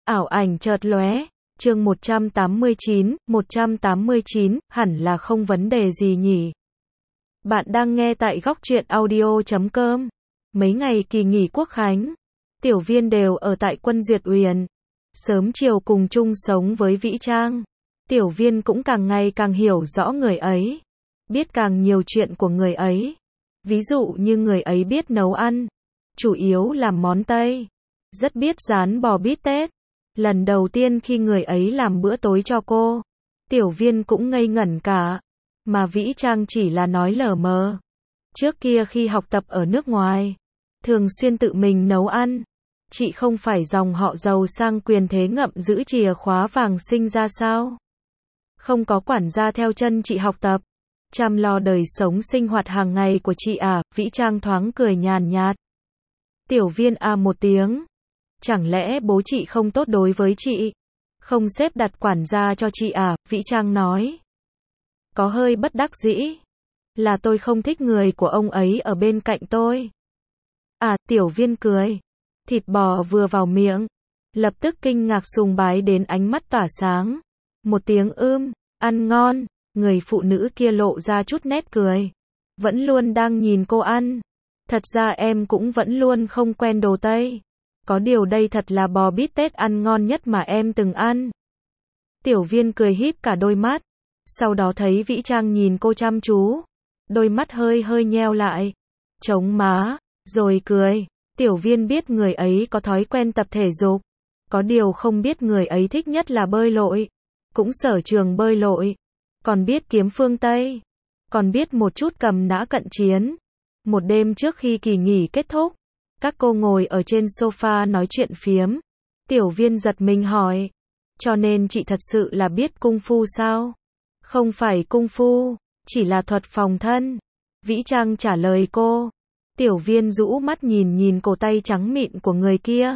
Ảo ảnh chợt lóe, chương 189, hẳn là không vấn đề gì nhỉ. Bạn đang nghe tại góc truyện audio.com. Mấy ngày kỳ nghỉ Quốc khánh, Tiểu Viên đều ở tại Quân Duyệt Uyển. Sớm chiều cùng chung sống với Vĩ Trang. Tiểu Viên cũng càng ngày càng hiểu rõ người ấy. Biết càng nhiều chuyện của người ấy. Ví dụ như người ấy biết nấu ăn. Chủ yếu làm món Tây. Rất biết rán bò bít tết. Lần đầu tiên khi người ấy làm bữa tối cho cô, Tiểu Viên cũng ngây ngẩn cả. Mà Vĩ Trang chỉ là nói lờ mờ. Trước kia khi học tập ở nước ngoài, thường xuyên tự mình nấu ăn. Chị không phải dòng họ giàu sang quyền thế ngậm giữ chìa khóa vàng sinh ra sao? Không có quản gia theo chân chị học tập, chăm lo đời sống sinh hoạt hàng ngày của chị à? Vĩ Trang thoáng cười nhàn nhạt. Tiểu Viên à một tiếng. Chẳng lẽ bố chị không tốt đối với chị? Không xếp đặt quản gia cho chị à? Vĩ Trang nói. Có hơi bất đắc dĩ. Là tôi không thích người của ông ấy ở bên cạnh tôi. À, Tiểu Viên cười. Thịt bò vừa vào miệng, lập tức kinh ngạc sùng bái đến ánh mắt tỏa sáng. Một tiếng ăn ngon, người phụ nữ kia lộ ra chút nét cười. Vẫn luôn đang nhìn cô ăn. Thật ra em cũng vẫn luôn không quen đồ Tây. Có điều đây thật là bò bít tết ăn ngon nhất mà em từng ăn. Tiểu Viên cười híp cả đôi mắt. Sau đó thấy Vĩ Trang nhìn cô chăm chú. Đôi mắt hơi nheo lại. Chống má, rồi cười. Tiểu Viên biết người ấy có thói quen tập thể dục. Có điều không biết người ấy thích nhất là bơi lội. Cũng sở trường bơi lội. Còn biết kiếm phương Tây. Còn biết một chút cầm nã cận chiến. Một đêm trước khi kỳ nghỉ kết thúc, các cô ngồi ở trên sofa nói chuyện phiếm. Tiểu Viên giật mình hỏi. Cho nên chị thật sự là biết cung phu sao? Không phải cung phu, chỉ là thuật phòng thân. Vĩ Trang trả lời cô. Tiểu Viên rũ mắt nhìn cổ tay trắng mịn của người kia.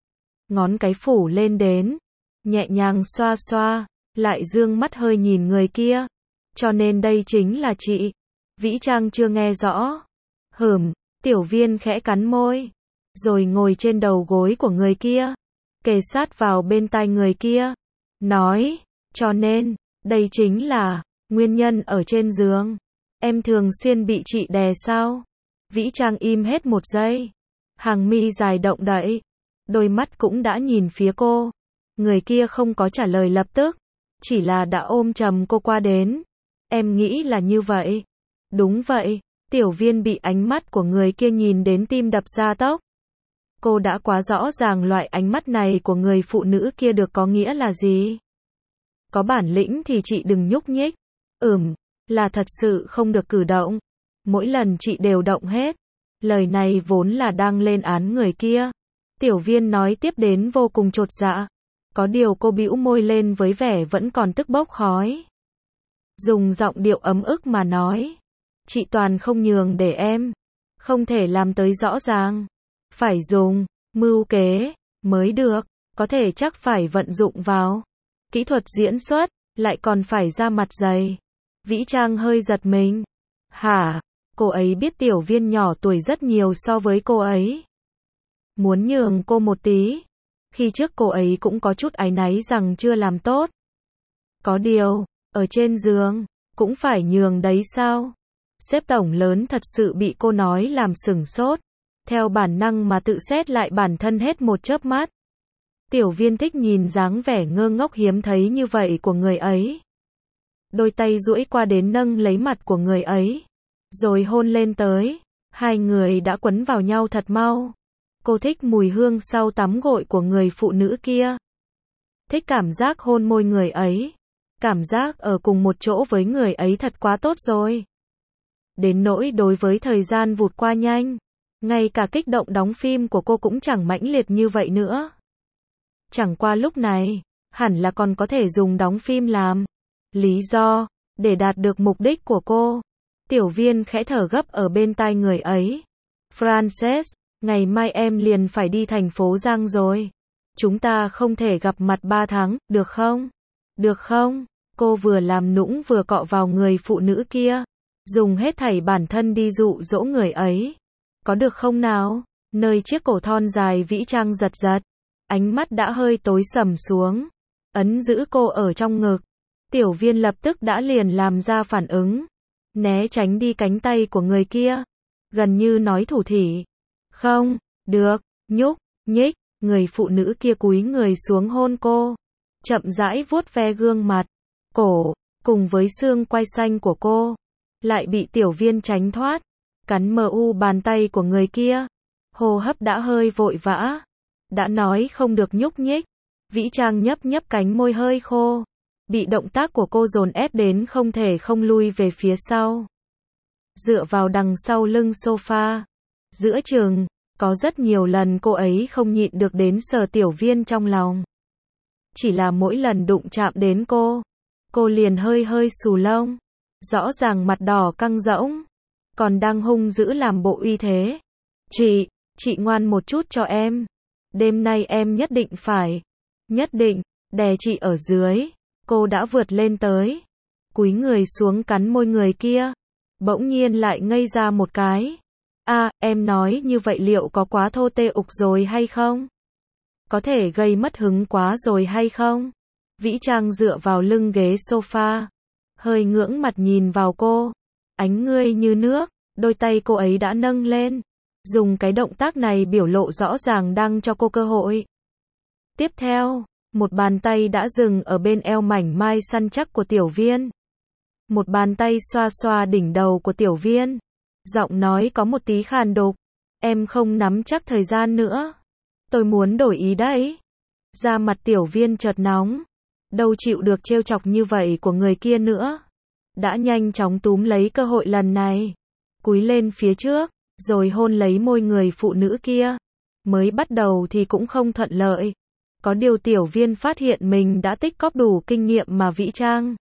Ngón cái phủ lên đến, nhẹ nhàng xoa xoa, lại dương mắt hơi nhìn người kia. Cho nên đây chính là chị. Vĩ Trang chưa nghe rõ. Tiểu Viên khẽ cắn môi, rồi ngồi trên đầu gối của người kia, kề sát vào bên tai người kia, nói, cho nên, đây chính là nguyên nhân ở trên giường. Em thường xuyên bị chị đè sao? Vĩ Trang im hết một giây, hàng mi dài động đậy, đôi mắt cũng đã nhìn phía cô. Người kia không có trả lời lập tức, chỉ là đã ôm chầm cô qua đến. Em nghĩ là như vậy. Đúng vậy. Tiểu Viên bị ánh mắt của người kia nhìn đến tim đập ra tốc. Cô đã quá rõ ràng loại ánh mắt này của người phụ nữ kia được có nghĩa là gì. Có bản lĩnh thì chị đừng nhúc nhích. Là thật sự không được cử động. Mỗi lần chị đều động hết. Lời này vốn là đang lên án người kia. Tiểu Viên nói tiếp đến vô cùng chột dạ. Có điều cô bĩu môi lên với vẻ vẫn còn tức bốc khói. Dùng giọng điệu ấm ức mà nói. Chị toàn không nhường để em. Không thể làm tới rõ ràng. Phải dùng mưu kế mới được. Có thể chắc phải vận dụng vào kỹ thuật diễn xuất. Lại còn phải ra mặt dày. Vĩ Trang hơi giật mình. Hả? Cô ấy biết Tiểu Viên nhỏ tuổi rất nhiều so với cô ấy. Muốn nhường cô một tí. Khi trước cô ấy cũng có chút áy náy rằng chưa làm tốt. Có điều, ở trên giường, cũng phải nhường đấy sao? Sếp tổng lớn thật sự bị cô nói làm sửng sốt. Theo bản năng mà tự xét lại bản thân hết một chớp mắt. Tiểu Viên thích nhìn dáng vẻ ngơ ngốc hiếm thấy như vậy của người ấy. Đôi tay duỗi qua đến nâng lấy mặt của người ấy. Rồi hôn lên tới. Hai người đã quấn vào nhau thật mau. Cô thích mùi hương sau tắm gội của người phụ nữ kia. Thích cảm giác hôn môi người ấy. Cảm giác ở cùng một chỗ với người ấy thật quá tốt rồi. Đến nỗi đối với thời gian vụt qua nhanh. Ngay cả kích động đóng phim của cô cũng chẳng mãnh liệt như vậy nữa. Chẳng qua lúc này, hẳn là còn có thể dùng đóng phim làm lý do, để đạt được mục đích của cô. Tiểu Viên khẽ thở gấp ở bên tai người ấy. Frances, ngày mai em liền phải đi thành phố Giang rồi. Chúng ta không thể gặp mặt 3 tháng, được không? Được không? Cô vừa làm nũng vừa cọ vào người phụ nữ kia. Dùng hết thảy bản thân đi dụ dỗ người ấy. Có được không nào? Nơi chiếc cổ thon dài Vĩ Trang giật giật. ánh mắt đã hơi tối sầm xuống, ấn giữ cô ở trong ngực. Tiểu Viên lập tức đã liền làm ra phản ứng, né tránh đi cánh tay của người kia, gần như nói thủ thỉ. Không, được, nhúc, nhích, người phụ nữ kia cúi người xuống hôn cô, chậm rãi vuốt ve gương mặt, cổ, cùng với xương quai xanh của cô, lại bị Tiểu Viên tránh thoát, cắn mờ u bàn tay của người kia, hô hấp đã hơi vội vã, đã nói không được nhúc nhích, Vĩ Trang nhấp nhấp cánh môi hơi khô, bị động tác của cô dồn ép đến không thể không lui về phía sau. Dựa vào đằng sau lưng sofa, giữa chừng, có rất nhiều lần cô ấy không nhịn được đến sờ Tiểu Viên trong lòng. Chỉ là mỗi lần đụng chạm đến cô liền hơi hơi xù lông, rõ ràng mặt đỏ căng rỗng, còn đang hung dữ làm bộ uy thế. Chị ngoan một chút cho em. Đêm nay em nhất định, đè chị ở dưới. Cô đã vượt lên tới, cúi người xuống cắn môi người kia, bỗng nhiên lại ngây ra một cái. Em nói như vậy liệu có quá thô tê ục rồi hay không? Có thể gây mất hứng quá rồi hay không? Vĩ Trang dựa vào lưng ghế sofa, hơi ngưỡng mặt nhìn vào cô, ánh ngươi như nước, đôi tay cô ấy đã nâng lên, dùng cái động tác này biểu lộ rõ ràng đang cho cô cơ hội. Tiếp theo, một bàn tay đã dừng ở bên eo mảnh mai săn chắc của Tiểu Viên. Một bàn tay xoa xoa đỉnh đầu của Tiểu Viên, giọng nói có một tí khàn đục, em không nắm chắc thời gian nữa, tôi muốn đổi ý đấy. Da mặt Tiểu Viên chợt nóng, đâu chịu được trêu chọc như vậy của người kia nữa, đã nhanh chóng túm lấy cơ hội lần này, cúi lên phía trước, rồi hôn lấy môi người phụ nữ kia. Mới bắt đầu thì cũng không thuận lợi, có điều Tiểu Viên phát hiện mình đã tích cóp đủ kinh nghiệm mà Vĩ Trang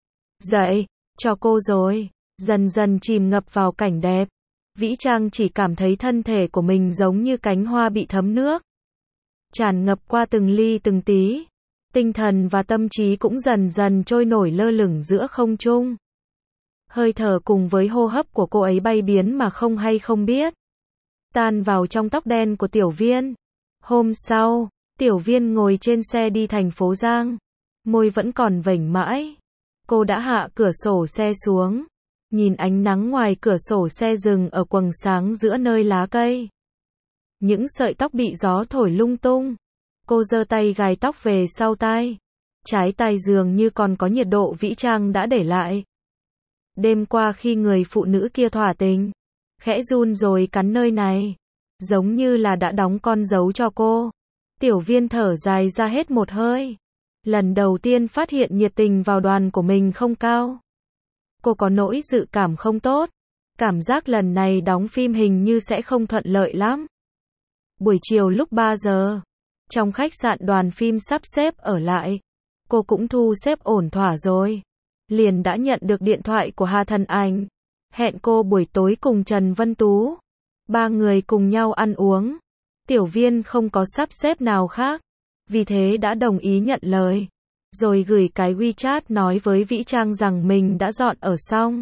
dạy cho cô rồi, dần dần chìm ngập vào cảnh đẹp. Vĩ Trang chỉ cảm thấy thân thể của mình giống như cánh hoa bị thấm nước, tràn ngập qua từng ly từng tí, tinh thần và tâm trí cũng dần dần trôi nổi lơ lửng giữa không trung. Hơi thở cùng với hô hấp của cô ấy bay biến mà không hay không biết, tan vào trong tóc đen của Tiểu Viên. Hôm sau, Tiểu Viên ngồi trên xe đi thành phố Giang, môi vẫn còn vểnh mãi. Cô đã hạ cửa sổ xe xuống, nhìn ánh nắng ngoài cửa sổ xe dừng ở quầng sáng giữa nơi lá cây. Những sợi tóc bị gió thổi lung tung. Cô giơ tay gài tóc về sau tai. Trái tai dường như còn có nhiệt độ Vĩ Trang đã để lại. Đêm qua khi người phụ nữ kia thỏa tình, khẽ run rồi cắn nơi này, giống như là đã đóng con dấu cho cô. Tiểu Viên thở dài ra hết một hơi. Lần đầu tiên phát hiện nhiệt tình vào đoàn của mình không cao. Cô có nỗi dự cảm không tốt. Cảm giác lần này đóng phim hình như sẽ không thuận lợi lắm. Buổi chiều lúc 3 giờ, trong khách sạn đoàn phim sắp xếp ở lại, cô cũng thu xếp ổn thỏa rồi. Liền đã nhận được điện thoại của Hà Thần Ảnh. Hẹn cô buổi tối cùng Trần Vân Tú. 3 người cùng nhau ăn uống. Tiểu Viên không có sắp xếp nào khác, vì thế đã đồng ý nhận lời. Rồi gửi cái WeChat nói với Vĩ Trang rằng mình đã dọn ở xong.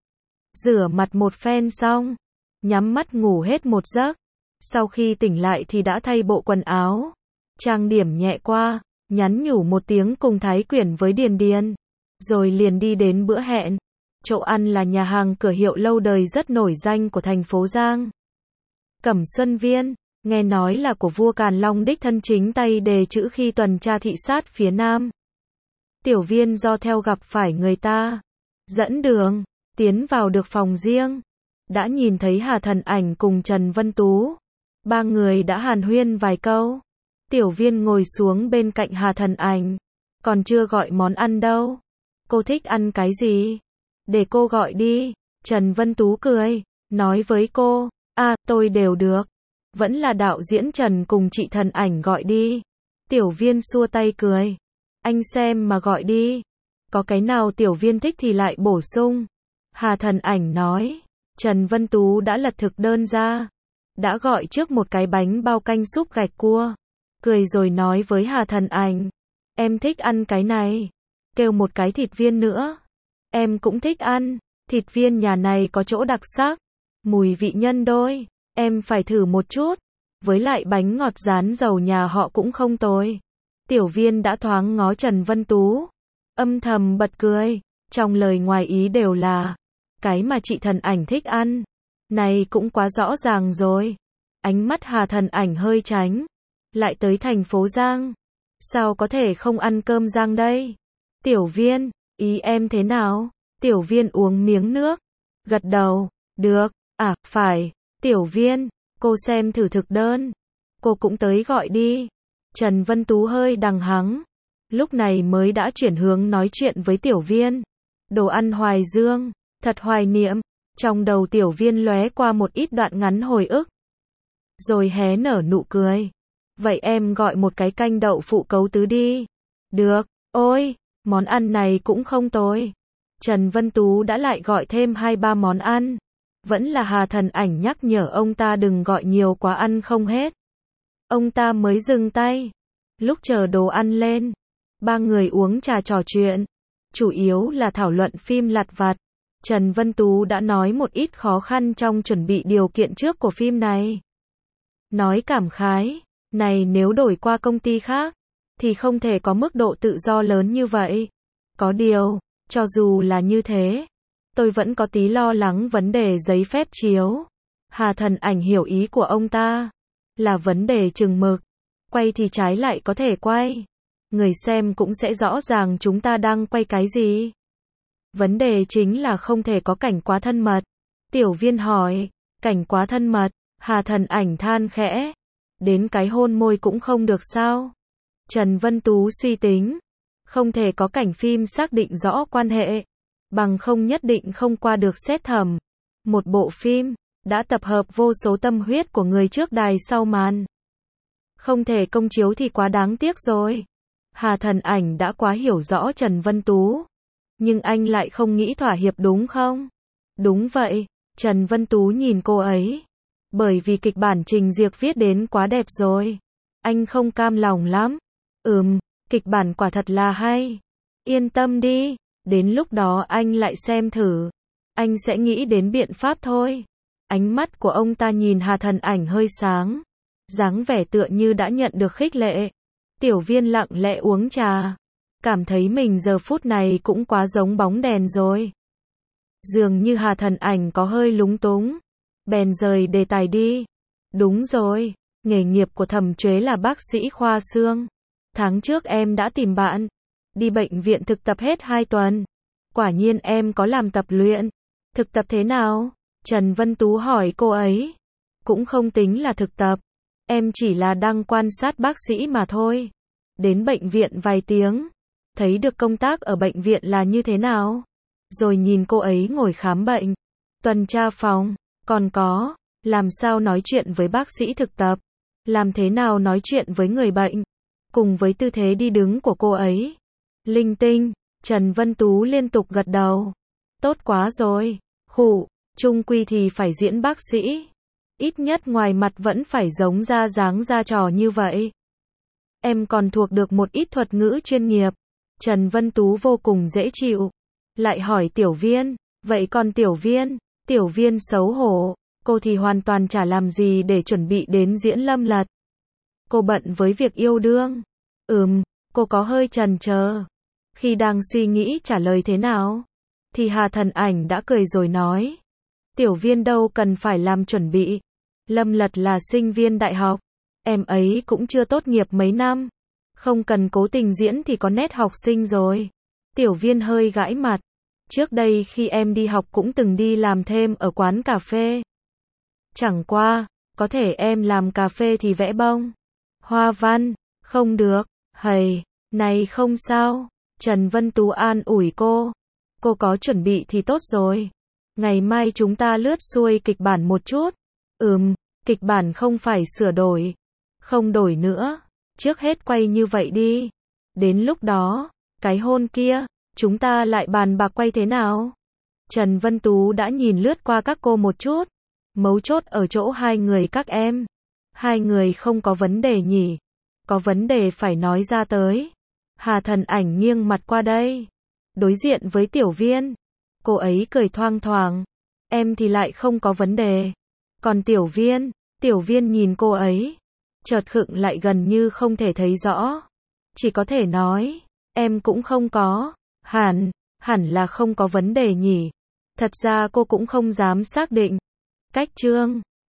Rửa mặt một phen xong, nhắm mắt ngủ hết một giấc. Sau khi tỉnh lại thì đã thay bộ quần áo, trang điểm nhẹ qua, nhắn nhủ một tiếng cùng Thái Quyển với Điền Điền. Rồi liền đi đến bữa hẹn. Chỗ ăn là nhà hàng cửa hiệu lâu đời rất nổi danh của thành phố Giang. Cẩm Xuân Viên, nghe nói là của vua Càn Long đích thân chính tay đề chữ khi tuần tra thị sát phía Nam. Tiểu Viên do theo gặp phải người ta dẫn đường, tiến vào được phòng riêng, đã nhìn thấy Hà Thần Ảnh cùng Trần Vân Tú. 3 người đã hàn huyên vài câu. Tiểu Viên ngồi xuống bên cạnh Hà Thần Ảnh, còn chưa gọi món ăn đâu. Cô thích ăn cái gì? Để cô gọi đi. Trần Vân Tú cười, nói với cô, tôi đều được. Vẫn là đạo diễn Trần cùng chị Thần Ảnh gọi đi. Tiểu Viên xua tay cười, anh xem mà gọi đi. Có cái nào Tiểu Viên thích thì lại bổ sung. Hà Thần Ảnh nói. Trần Vân Tú đã lật thực đơn ra, đã gọi trước một cái bánh bao canh súp gạch cua, cười rồi nói với Hà Thần Ảnh, em thích ăn cái này, kêu một cái thịt viên nữa. Em cũng thích ăn, thịt viên nhà này có chỗ đặc sắc, mùi vị nhân đôi, em phải thử một chút. Với lại bánh ngọt rán dầu nhà họ cũng không tồi. Tiểu Viên đã thoáng ngó Trần Vân Tú, âm thầm bật cười, trong lời ngoài ý đều là cái mà chị Thần Ảnh thích ăn. Này cũng quá rõ ràng rồi. Ánh mắt Hà Thần Ảnh hơi tránh, lại tới thành phố Giang, sao có thể không ăn cơm rang đây? Tiểu Viên, ý em thế nào? Tiểu Viên uống miếng nước, gật đầu, được, à, phải, Tiểu Viên, cô xem thử thực đơn, cô cũng tới gọi đi. Trần Vân Tú hơi đằng hắng, lúc này mới đã chuyển hướng nói chuyện với Tiểu Viên. Đồ ăn Hoài Dương, thật hoài niệm, trong đầu Tiểu Viên lóe qua một ít đoạn ngắn hồi ức. Rồi hé nở nụ cười. Vậy em gọi một cái canh đậu phụ cấu tứ đi. Được, ôi, món ăn này cũng không tồi. Trần Vân Tú đã lại gọi thêm 2-3 món ăn. Vẫn là Hà Thần Ảnh nhắc nhở ông ta đừng gọi nhiều quá ăn không hết. Ông ta mới dừng tay. Lúc chờ đồ ăn lên, ba người uống trà trò chuyện, chủ yếu là thảo luận phim lặt vặt. Trần Vân Tú đã nói một ít khó khăn trong chuẩn bị điều kiện trước của phim này. Nói cảm khái, này nếu đổi qua công ty khác, thì không thể có mức độ tự do lớn như vậy. Có điều, cho dù là như thế, tôi vẫn có tí lo lắng vấn đề giấy phép chiếu. Hà Thần Ảnh hiểu ý của ông ta, là vấn đề chừng mực. Quay thì trái lại có thể quay. Người xem cũng sẽ rõ ràng chúng ta đang quay cái gì. Vấn đề chính là không thể có cảnh quá thân mật. Tiểu Viên hỏi, cảnh quá thân mật, Hà Thần Ảnh than khẽ. Đến cái hôn môi cũng không được sao? Trần Vân Tú suy tính, không thể có cảnh phim xác định rõ quan hệ, bằng không nhất định không qua được xét thẩm. Một bộ phim, đã tập hợp vô số tâm huyết của người trước đài sau màn. Không thể công chiếu thì quá đáng tiếc rồi. Hà Thần Ảnh đã quá hiểu rõ Trần Vân Tú. Nhưng anh lại không nghĩ thỏa hiệp đúng không? Đúng vậy, Trần Vân Tú nhìn cô ấy. Bởi vì kịch bản Trình Diệc viết đến quá đẹp rồi. Anh không cam lòng lắm. Kịch bản quả thật là hay. Yên tâm đi, đến lúc đó anh lại xem thử. Anh sẽ nghĩ đến biện pháp thôi. Ánh mắt của ông ta nhìn Hà Thần Ảnh hơi sáng. Dáng vẻ tựa như đã nhận được khích lệ. Tiểu Viên lặng lẽ uống trà. Cảm thấy mình giờ phút này cũng quá giống bóng đèn rồi. Dường như Hà Thần Ảnh có hơi lúng túng. Bèn rời đề tài đi. Đúng rồi, nghề nghiệp của Thẩm Chuế là bác sĩ khoa xương. Tháng trước em đã tìm bạn. Đi bệnh viện thực tập hết 2 tuần. Quả nhiên em có làm tập luyện. Thực tập thế nào? Trần Vân Tú hỏi cô ấy. Cũng không tính là thực tập. Em chỉ là đang quan sát bác sĩ mà thôi. Đến bệnh viện vài tiếng. Thấy được công tác ở bệnh viện là như thế nào. Rồi nhìn cô ấy ngồi khám bệnh. Tuần tra phòng. Còn có, làm sao nói chuyện với bác sĩ thực tập. Làm thế nào nói chuyện với người bệnh. Cùng với tư thế đi đứng của cô ấy. Linh tinh, Trần Vân Tú liên tục gật đầu. Tốt quá rồi. Khụ, chung quy thì phải diễn bác sĩ. Ít nhất ngoài mặt vẫn phải giống ra dáng ra trò như vậy. Em còn thuộc được một ít thuật ngữ chuyên nghiệp. Trần Vân Tú vô cùng dễ chịu. Lại hỏi Tiểu Viên, vậy còn Tiểu Viên? Tiểu Viên xấu hổ, cô thì hoàn toàn chả làm gì để chuẩn bị đến diễn Lâm Lật. Cô bận với việc yêu đương. Cô có hơi chần chờ. Khi đang suy nghĩ trả lời thế nào, thì Hà Thần Ảnh đã cười rồi nói. Tiểu Viên đâu cần phải làm chuẩn bị. Lâm Lật là sinh viên đại học. Em ấy cũng chưa tốt nghiệp mấy năm. Không cần cố tình diễn thì có nét học sinh rồi. Tiểu Viên hơi gãi mặt. Trước đây khi em đi học cũng từng đi làm thêm ở quán cà phê. Chẳng qua, có thể em làm cà phê thì vẽ bông. Hoa văn, không được. Hầy, này không sao. Trần Vân Tú an ủi cô. Cô có chuẩn bị thì tốt rồi. Ngày mai chúng ta lướt xuôi kịch bản một chút. Kịch bản không phải sửa đổi. Không đổi nữa. Trước hết quay như vậy đi. Đến lúc đó, cái hôn kia, chúng ta lại bàn bạc quay thế nào. Trần Vân Tú đã nhìn lướt qua các cô một chút. Mấu chốt ở chỗ hai người các em. Hai người không có vấn đề nhỉ. Có vấn đề phải nói ra tới. Hà Thần Ảnh nghiêng mặt qua đây. Đối diện với Tiểu Viên. Cô ấy cười thoang thoảng. Em thì lại không có vấn đề. Còn Tiểu Viên, Tiểu Viên nhìn cô ấy, chợt khựng lại gần như không thể thấy rõ. Chỉ có thể nói, em cũng không có. Hẳn là không có vấn đề nhỉ. Thật ra cô cũng không dám xác định. Cách Trương